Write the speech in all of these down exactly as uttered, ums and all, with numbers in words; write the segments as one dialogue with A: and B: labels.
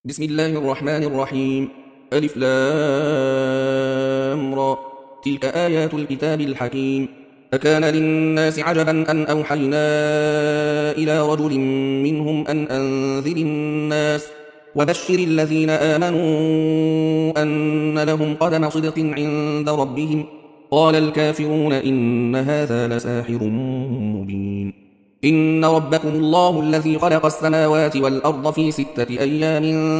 A: بسم الله الرحمن الرحيم. ألف لام را. تلك آيات الكتاب الحكيم. أكان للناس عجبا أن أوحينا إلى رجل منهم أن أنذر الناس وبشر الذين آمنوا أن لهم قدم صدق عند ربهم. قال الكافرون إن هذا لساحر مبين. إن ربكم الله الذي خلق السماوات والأرض في ستة أيام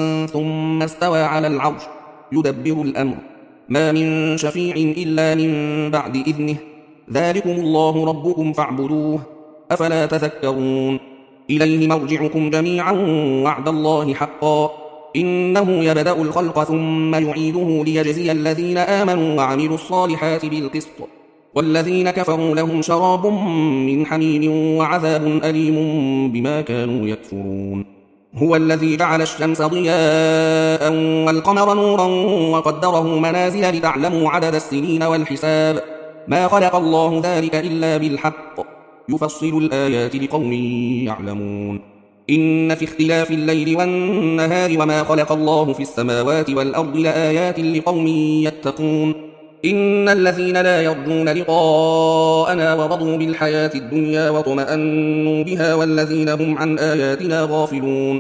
A: ثم استوى على العرش يدبر الأمر ما من شفيع إلا من بعد إذنه ذلكم الله ربكم فاعبدوه أفلا تذكرون. إليه مرجعكم جميعا وعد الله حقا إنه يبدأ الخلق ثم يعيده ليجزي الذين آمنوا وعملوا الصالحات بالقسط والذين كفروا لهم شراب من حميم وعذاب أليم بما كانوا يكفرون. هو الذي جعل الشمس ضياء والقمر نورا وقدره منازل لتعلموا عدد السنين والحساب ما خلق الله ذلك إلا بالحق يفصل الآيات لقوم يعلمون. إن في اختلاف الليل والنهار وما خلق الله في السماوات والأرض لآيات لقوم يتقون. إن الذين لا يرجون لقاءنا ورضوا بالحياة الدنيا واطمأنوا بها والذين هم عن آياتنا غافلون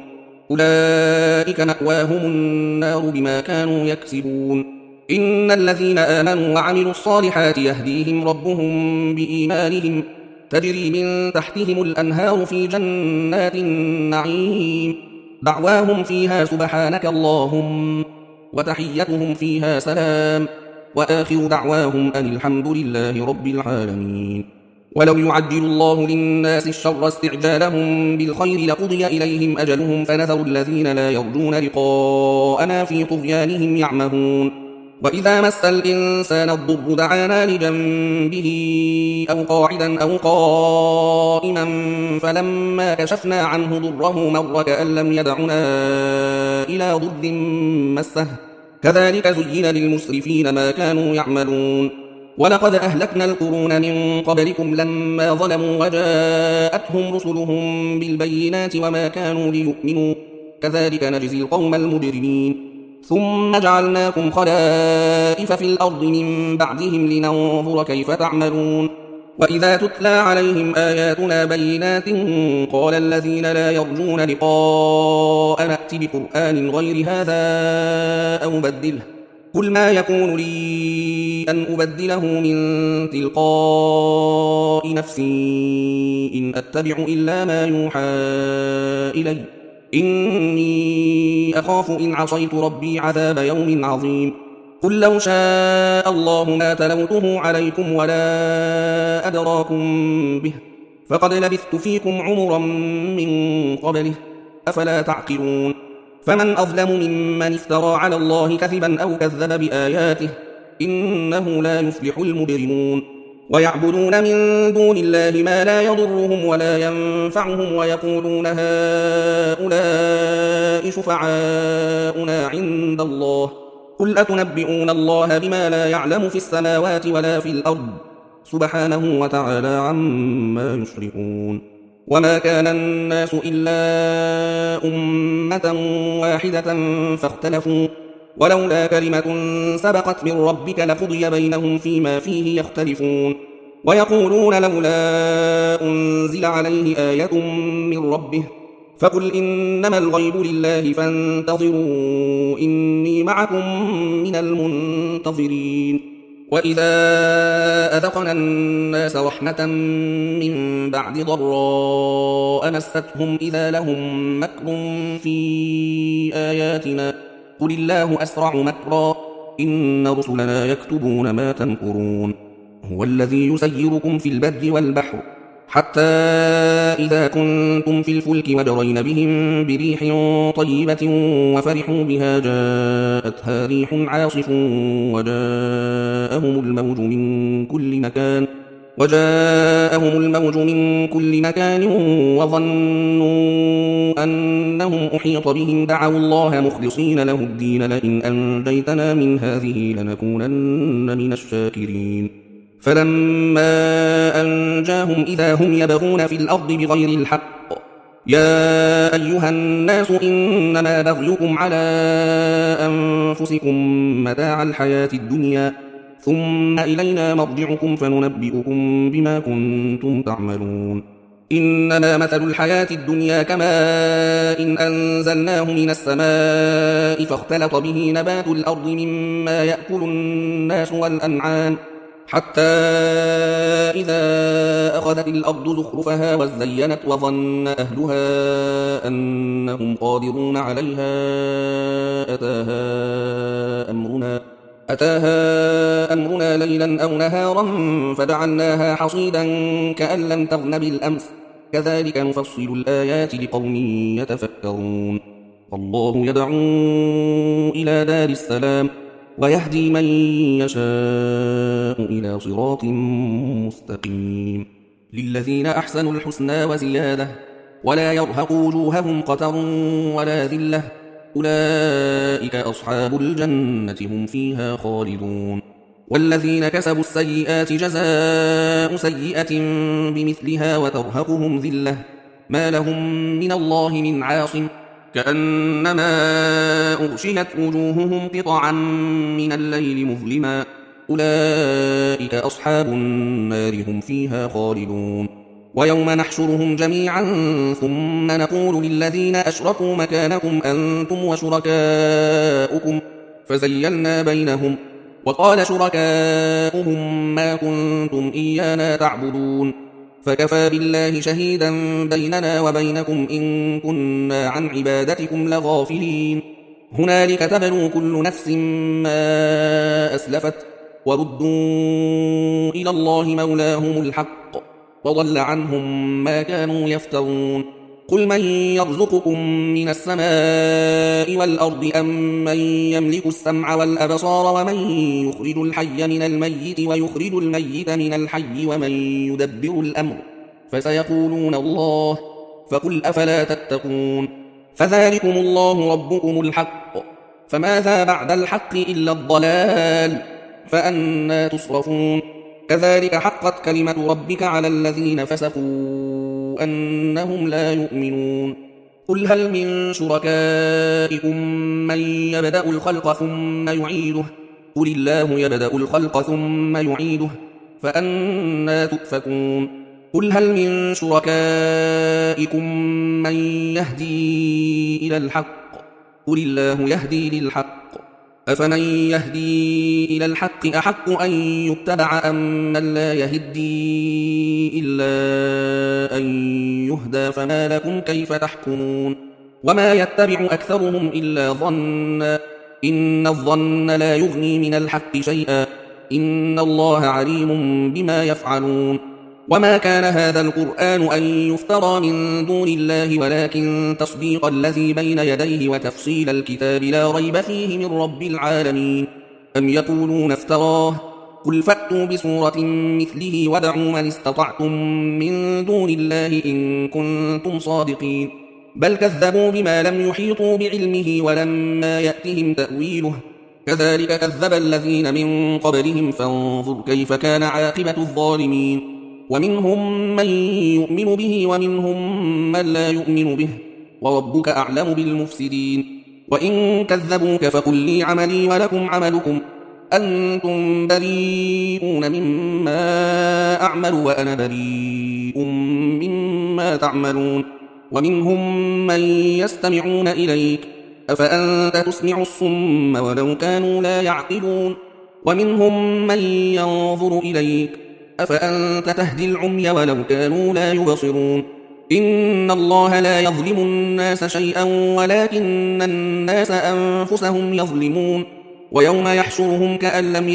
A: أولئك مأواهم النار بما كانوا يكسبون. إن الذين آمنوا وعملوا الصالحات يهديهم ربهم بإيمانهم تجري من تحتهم الأنهار في جنات النعيم دعواهم فيها سبحانك اللهم وتحيتهم فيها سلام وآخر دعواهم أن الحمد لله رب العالمين. ولو يعجل الله للناس الشر استعجالهم بالخير لقضي إليهم أجلهم فنذر الذين لا يرجون لقاءنا في طغيانهم يعمهون. وإذا مس الإنسان الضر دعانا لجنبه أو قاعدا أو قائما فلما كشفنا عنه ضره مر كأن لم يدعنا إلى ضر مسه كذلك زين للمسرفين ما كانوا يعملون. ولقد أهلكنا القرون من قبلكم لما ظلموا وجاءتهم رسلهم بالبينات وما كانوا ليؤمنوا كذلك نجزي القوم المجرمين. ثم جعلناكم خلائف في الأرض من بعدهم لننظر كيف تعملون. وإذا تتلى عليهم آياتنا بينات قال الذين لا يرجون لقاء نأت بقرآن غير هذا أو بدله قل ما يكون لي أن أبدله من تلقاء نفسي إن أتبع إلا ما يوحى إلي إني أخاف إن عصيت ربي عذاب يوم عظيم. قل لو شاء الله ما تلوته عليكم ولا أدراكم به فقد لبثت فيكم عمرا من قبله أفلا تعقلون. فمن أظلم ممن افترى على الله كذبا أو كذب بآياته إنه لا يفلح المجرمون. ويعبدون من دون الله ما لا يضرهم ولا ينفعهم ويقولون هؤلاء شفعاؤنا عند الله قل أتنبئون الله بما لا يعلم في السماوات ولا في الأرض سبحانه وتعالى عما يشركون. وما كان الناس إلا أمة واحدة فاختلفوا ولولا كلمة سبقت من ربك لقضي بينهم فيما فيه يختلفون. ويقولون لولا أنزل عليه آية من ربه فقل إنما الغيب لله فانتظروا إني معكم من المنتظرين. وإذا أذقنا الناس رحمة من بعد ضراء مستهم إذا لهم مكر في آياتنا قل الله أسرع مكرا إن رسلنا يكتبون ما تمكرون. هو الذي يسيركم في البر والبحر حتى إذا كنتم في الفلك وجرين بهم بريح طيبة وفرحوا بها جاءتها ريح عاصف وجاءهم الموج من كل مكان وجاءهم الموج من كل مكان وظنوا أنهم أحيط بهم دعوا الله مخلصين له الدين لئن أنجيتنا من هذه لنكونن من الشاكرين. فلما أنجاهم إذا هم يبغون في الأرض بغير الحق يا أيها الناس إنما بغيكم على أنفسكم متاع الحياة الدنيا ثم إلينا مرجعكم فننبئكم بما كنتم تعملون. إنما مثل الحياة الدنيا كماء إن أنزلناه من السماء فاختلط به نبات الأرض مما يأكل الناس والأنعام حتى إذا أخذت الأرض زخرفها وزينت وظن أهلها أنهم قادرون عليها أتاها أمرنا أتاها أمرنا ليلا أو نهارا فجعلناها حصيدا كأن لم تغن بالأمس كذلك نفصل الآيات لقوم يتفكرون. الله يدعو إلى دار السلام ويهدي من يشاء إلى صراط مستقيم. للذين أحسنوا الحسنى وزيادة ولا يرهق وجوههم قتر ولا ذلة أولئك أصحاب الجنة هم فيها خالدون. والذين كسبوا السيئات جزاء سيئة بمثلها وترهقهم ذلة ما لهم من الله من عاصم كأنما أغشيت وجوههم قطعا من الليل مظلما أولئك أصحاب النار هم فيها خالدون. ويوم نحشرهم جميعا ثم نقول للذين أشركوا مكانكم أنتم وشركاؤكم فزيلنا بينهم وقال شركاؤهم ما كنتم إيانا تعبدون فكفى بالله شهيدا بيننا وبينكم إن كنا عن عبادتكم لغافلين. هنالك تبلو كل نفس ما أسلفت وردوا إلى الله مولاهم الحق وضل عنهم ما كانوا يفترون. قل من يرزقكم من السماء والأرض أم من يملك السمع والأبصار ومن يخرج الحي من الميت ويخرج الميت من الحي ومن يدبر الأمر فسيقولون الله فقل أفلا تتقون. فذلكم الله ربكم الحق فماذا بعد الحق إلا الضلال فأنى تصرفون. كذلك حقت كلمة ربك على الذين فسقوا أنهم لا يؤمنون. قل هل من شركائكم من يبدأ الخلق ثم يعيده قل الله يبدأ الخلق ثم يعيده فأنى تؤفكون. قل هل من شركائكم من يهدي إلى الحق قل الله يهدي للحق أفمن يهدي إلى الحق أحق أن يتبع أم من لا يهدي إلا أن يهدى فما لكم كيف تحكمون. وما يتبع أكثرهم إلا ظنا إن الظن لا يغني من الحق شيئا إن الله عليم بما يفعلون. وما كان هذا القرآن أن يفترى من دون الله ولكن تصديق الذي بين يديه وتفصيل الكتاب لا ريب فيه من رب العالمين. أم يقولون افتراه قل فأتوا بسورة مثله وادعوا من استطعتم من دون الله إن كنتم صادقين بل كذبوا بما لم يحيطوا بعلمه ولما يأتهم تأويله كذلك كذب الذين من قبلهم فانظر كيف كان عاقبة الظالمين. ومنهم من يؤمن به ومنهم من لا يؤمن به وربك أعلم بالمفسدين. وإن كذبوك فقل لي عملي ولكم عملكم أنتم بريئون مما أعمل وأنا بريء مما تعملون. ومنهم من يستمعون إليك أفأنت تسمع الصم ولو كانوا لا يعقلون. ومنهم من ينظر إليك أفأنت تهدي العمي ولو كانوا لا يبصرون. إن الله لا يظلم الناس شيئا ولكن الناس أنفسهم يظلمون. ويوم يحشرهم كأن لم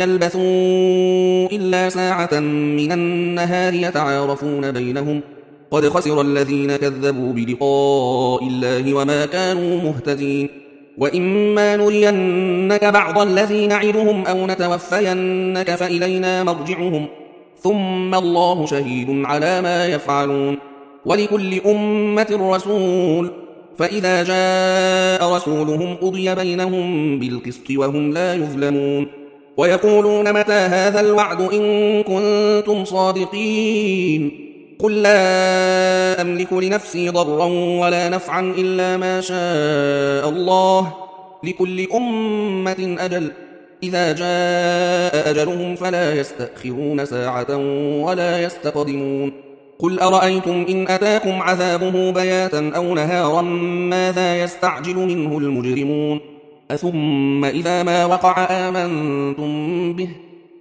A: يلبثوا إلا ساعة من النهار يتعارفون بينهم قد خسر الذين كذبوا بلقاء الله وما كانوا مهتدين. وإما نرينك بعض الذي نعدهم أو نتوفينك فإلينا مرجعهم ثم الله شهيد على ما يفعلون. ولكل أمة رسول فإذا جاء رسولهم قضي بينهم بالقسط وهم لا يظلمون. ويقولون متى هذا الوعد إن كنتم صادقين قل لا أملك لنفسي ضرا ولا نفعا إلا ما شاء الله، لكل أمة أجل، إذا جاء أجلهم فلا يستأخرون ساعة ولا يستقدمون. قل أرأيتم إن أتاكم عذابه بياتا أو نهارا ماذا يستعجل منه المجرمون؟ أثم إذا ما وقع آمنتم به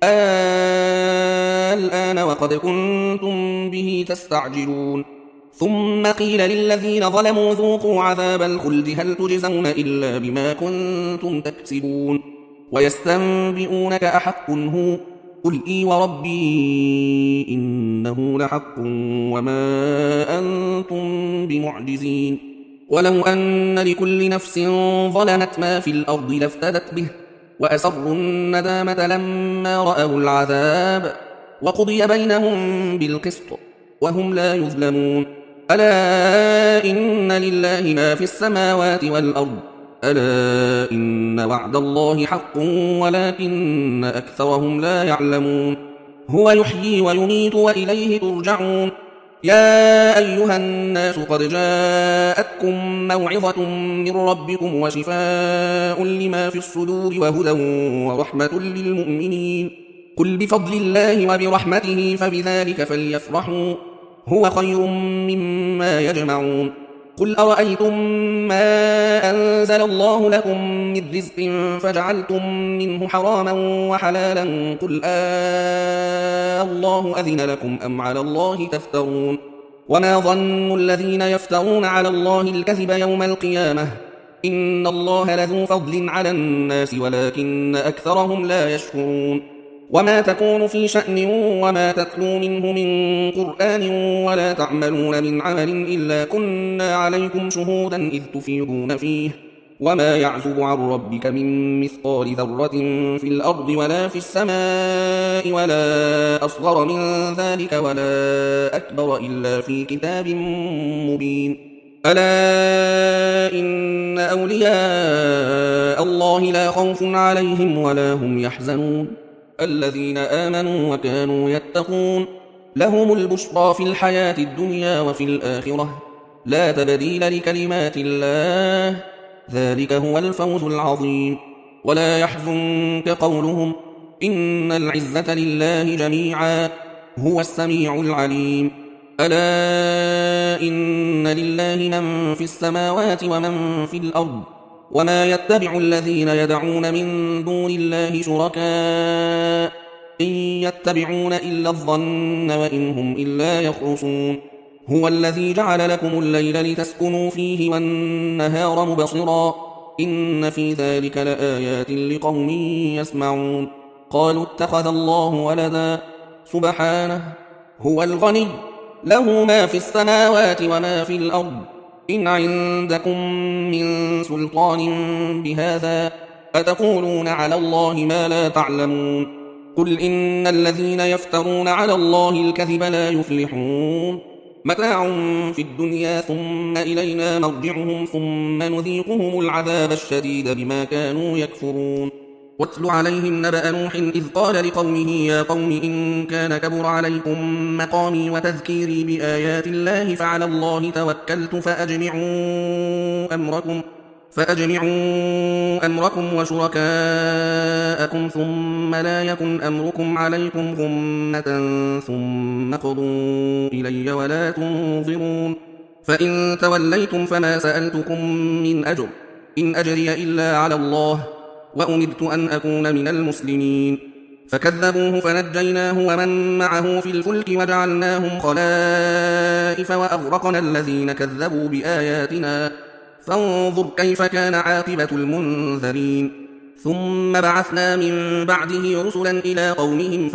A: الآن وقد كنتم به تستعجلون. ثم قيل للذين ظلموا ذوقوا عذاب الخلد هل تجزون إلا بما كنتم تكسبون. ويستنبئونك أحق هو؟ قل إي وربي إنه لحق وما أنتم بمعجزين. ولو أن لكل نفس ظلمت ما في الأرض لافتدت به وأسروا الندامة لما رأوا العذاب وقضي بينهم بالقسط وهم لا يظلمون. ألا إن لله ما في السماوات والأرض، ألا إن وعد الله حق ولكن أكثرهم لا يعلمون. هو يحيي ويميت وإليه ترجعون. يا أيها الناس قد جاءتكم موعظة من ربكم وشفاء لما في الصدور وهدى ورحمة للمؤمنين. قل بفضل الله وبرحمته فبذلك فليفرحوا هو خير مما يجمعون. قل أرأيتم ما أنزل الله لكم من رزق فجعلتم منه حراما وحلالا قل آه الله أذن لكم أم على الله تفترون. وما ظن الذين يفترون على الله الكذب يوم القيامة إن الله لذو فضل على الناس ولكن أكثرهم لا يشكرون. وما تكون في شأن وما تتلو منه من قرآن ولا تعملون من عمل إلا كنا عليكم شهودا إذ تفيضون فيه وما يعزب عن ربك من مثقال ذرة في الأرض ولا في السماء ولا أصغر من ذلك ولا أكبر إلا في كتاب مبين. ألا إن أولياء الله لا خوف عليهم ولا هم يحزنون الذين آمنوا وكانوا يتقون لهم البشرى في الحياة الدنيا وفي الآخرة لا تبديل لكلمات الله ذلك هو الفوز العظيم. ولا يحزنك قولهم إن العزة لله جميعا هو السميع العليم. ألا إن لله من في السماوات ومن في الأرض وما يتبع الذين يدعون من دون الله شركاء إن يتبعون إلا الظن وإن هم إلا يخرصون. هو الذي جعل لكم الليل لتسكنوا فيه والنهار مبصرا إن في ذلك لآيات لقوم يسمعون. قالوا اتخذ الله ولدا سبحانه هو الغني له ما في السماوات وما في الأرض إن عندكم من سلطان بهذا أتقولون على الله ما لا تعلمون. قل إن الذين يفترون على الله الكذب لا يفلحون متاع في الدنيا ثم إلينا مرجعهم ثم نذيقهم العذاب الشديد بما كانوا يكفرون. واتل عليهم نبأ نوح إذ قال لقومه يا قوم إن كان كبر عليكم مقامي وتذكيري بآيات الله فعلى الله توكلت فأجمعوا أمركم فأجمعوا أمركم وشركاءكم ثم لا يكن أمركم عليكم غمة ثم قضوا إلي ولا تنظرون. فإن توليتم فما سألتكم من أجر إن أجري إلا على الله وأمرت أن أكون من المسلمين. فكذبوه فنجيناه ومن معه في الفلك وجعلناهم خلائف وأغرقنا الذين كذبوا بآياتنا فانظر كيف كان عاقبة المنذرين. ثم بعثنا من بعده رسلا إلى قومهم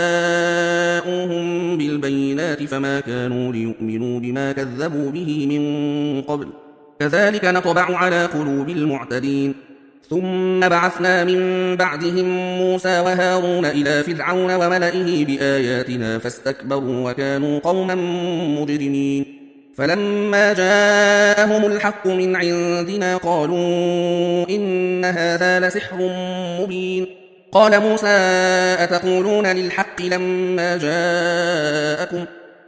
A: فجاءوهم بالبينات فما كانوا ليؤمنوا بما كذبوا به من قبل كذلك نطبع على قلوب المعتدين. ثم بعثنا من بعدهم موسى وهارون إلى فرعون وملئه بآياتنا فاستكبروا وكانوا قوما مجرمين. فلما جاءهم الحق من عندنا قالوا إن هذا لسحر مبين. قال موسى أتقولون للحق لما جاءكم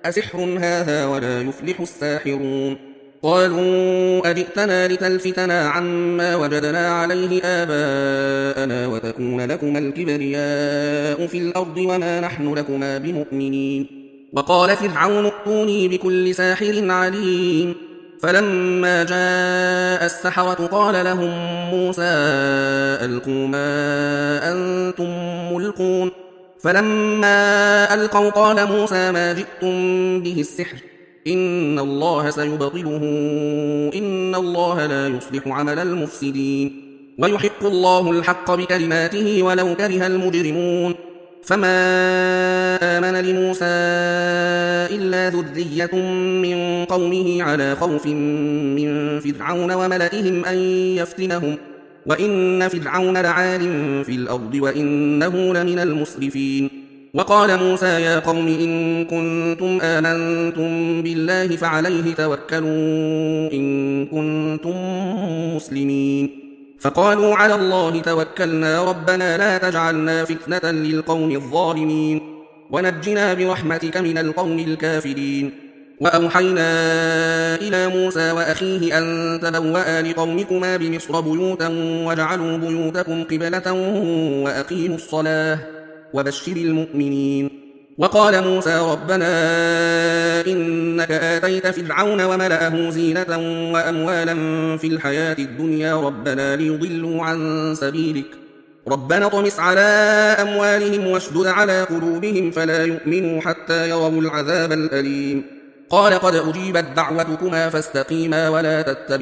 A: أسحر هذا ولا يفلح الساحرون قالوا أجئتنا لتلفتنا عما وجدنا عليه آباءنا وتكون لكما الكبرياء في الأرض وما نحن لكما بمؤمنين وقال فرعون ائتوني بكل ساحر عليم فلما جاء السحرة قال لهم موسى ألقوا ما أنتم ملقون فلما ألقوا قال موسى ما جئتم به السحر إن الله سيبطله إن الله لا يصلح عمل المفسدين ويحق الله الحق بكلماته ولو كره المجرمون فما آمن لموسى إلا ذرية من قومه على خوف من فرعون وملئهم أن يفتنهم وإن فرعون لعال في الأرض وإنه لمن المسرفين وقال موسى يا قوم إن كنتم آمنتم بالله فعليه توكلوا إن كنتم مسلمين فقالوا على الله توكلنا ربنا لا تجعلنا فتنة للقوم الظالمين ونجنا برحمتك من القوم الكافرين وأوحينا إلى موسى وأخيه أن تبوأ لقومكما بمصر بيوتا واجعلوا بيوتكم قبلة وأقيموا الصلاة وبشر المؤمنين وقال موسى ربنا إنك آتيت فرعون وملأه زينة وأموالا في الحياة الدنيا ربنا ليضلوا عن سبيلك ربنا اطمس على أموالهم واشدد على قلوبهم فلا يؤمنوا حتى يروا العذاب الأليم قال قد أجيبت دعوتكما فاستقيما ولا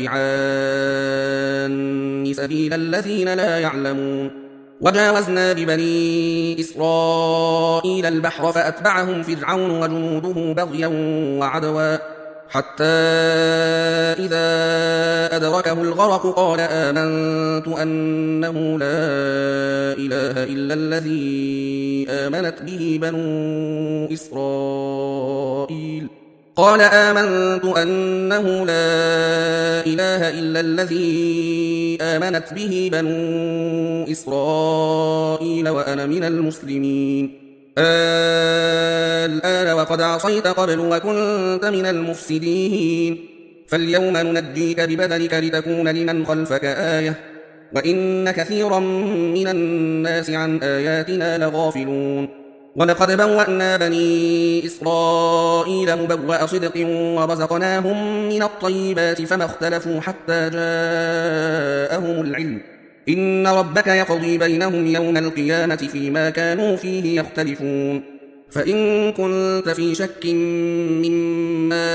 A: تتبعان سبيل الذين لا يعلمون وجاوزنا ببني إسرائيل البحر فأتبعهم فرعون وجنوده بغيا وعدوا حتى إذا أدركه الغرق قال آمنت أنه لا إله إلا الذي آمنت به بنو إسرائيل قال آمنت أنه لا إله إلا الذي آمنت به بنو إسرائيل وأنا من المسلمين الآن وقد عصيت قبل وكنت من المفسدين فاليوم ننجيك ببدنك لتكون لمن خلفك آية وإن كثيرا من الناس عن آياتنا لغافلون ولقد بوأنا بني إسرائيل مبوأ صدق ورزقناهم من الطيبات فما اختلفوا حتى جاءهم العلم إن ربك يقضي بينهم يوم القيامة فيما كانوا فيه يختلفون فإن كنت في شك مما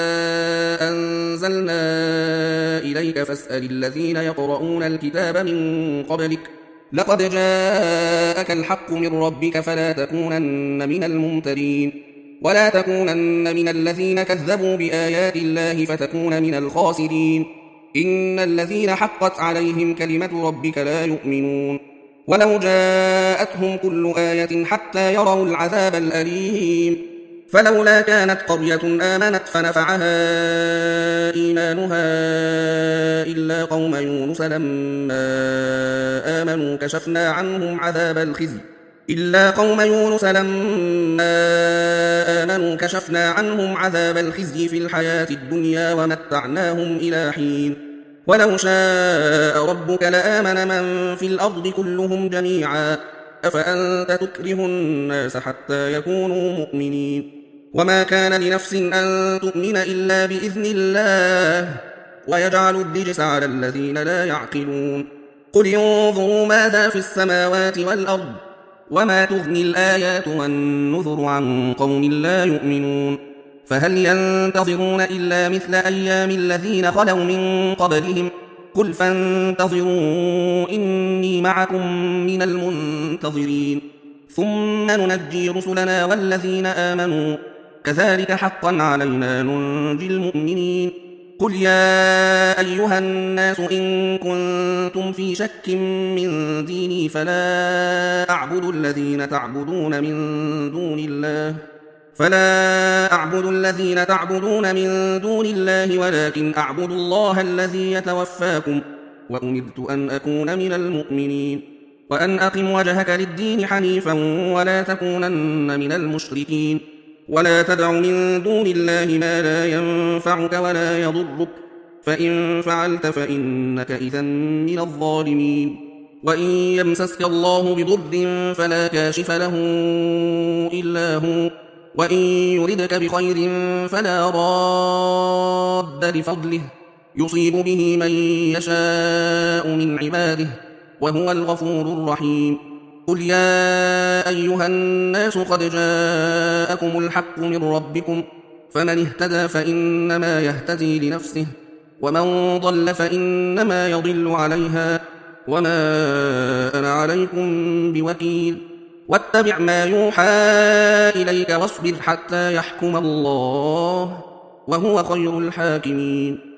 A: أنزلنا إليك فاسأل الذين يقرؤون الكتاب من قبلك لقد جاءك الحق من ربك فلا تكونن من الممترين ولا تكونن من الذين كذبوا بآيات الله فتكون من الخاسرين إن الذين حقت عليهم كلمة ربك لا يؤمنون ولو جاءتهم كل آية حتى يروا العذاب الأليم فلولا كانت قرية آمنت فنفعها إيمانها إلا قوم يونس لما آمنوا كشفنا عنهم عذاب الخزي إلا قوم يونس لما آمنوا كشفنا عنهم عذاب الخزي في الحياة الدنيا ومتعناهم إلى حين ولو شاء ربك لآمن من في الأرض كلهم جميعا أفأنت تكره الناس حتى يكونوا مؤمنين وما كان لنفس أن تؤمن إلا بإذن الله ويجعل الرجس على الذين لا يعقلون قل انظروا ماذا في السماوات والأرض وما تغني الآيات والنذر عن قوم لا يؤمنون فهل ينتظرون إلا مثل أيام الذين خلوا من قبلهم قل فانتظروا إني معكم من المنتظرين ثم ننجي رسلنا والذين آمنوا كذلك حقا علينا ننجي المؤمنين قل يا أيها الناس إن كنتم في شك من ديني فلا أعبد الذين تعبدون من دون الله فلا أعبد الذين تعبدون من دون الله ولكن أعبد الله الذي يتوفاكم وأمرت أن أكون من المؤمنين وأن أقم وجهك للدين حنيفا ولا تكونن من المشركين ولا تدع من دون الله ما لا ينفعك ولا يضرك، فإن فعلت فإنك إذا من الظالمين. وإن يمسسك الله بضر فلا كاشف له إلا هو، وإن يردك بخير فلا راد لفضله، يصيب به من يشاء من عباده، وهو الغفور الرحيم. قل يا أيها الناس قد جاءكم الحق من ربكم، فمن اهتدى فإنما يهتدي لنفسه، ومن ضل فإنما يضل عليها، وما أنا عليكم بوكيل. واتبع ما يوحى إليك واصبر حتى يحكم الله، وهو خير الحاكمين.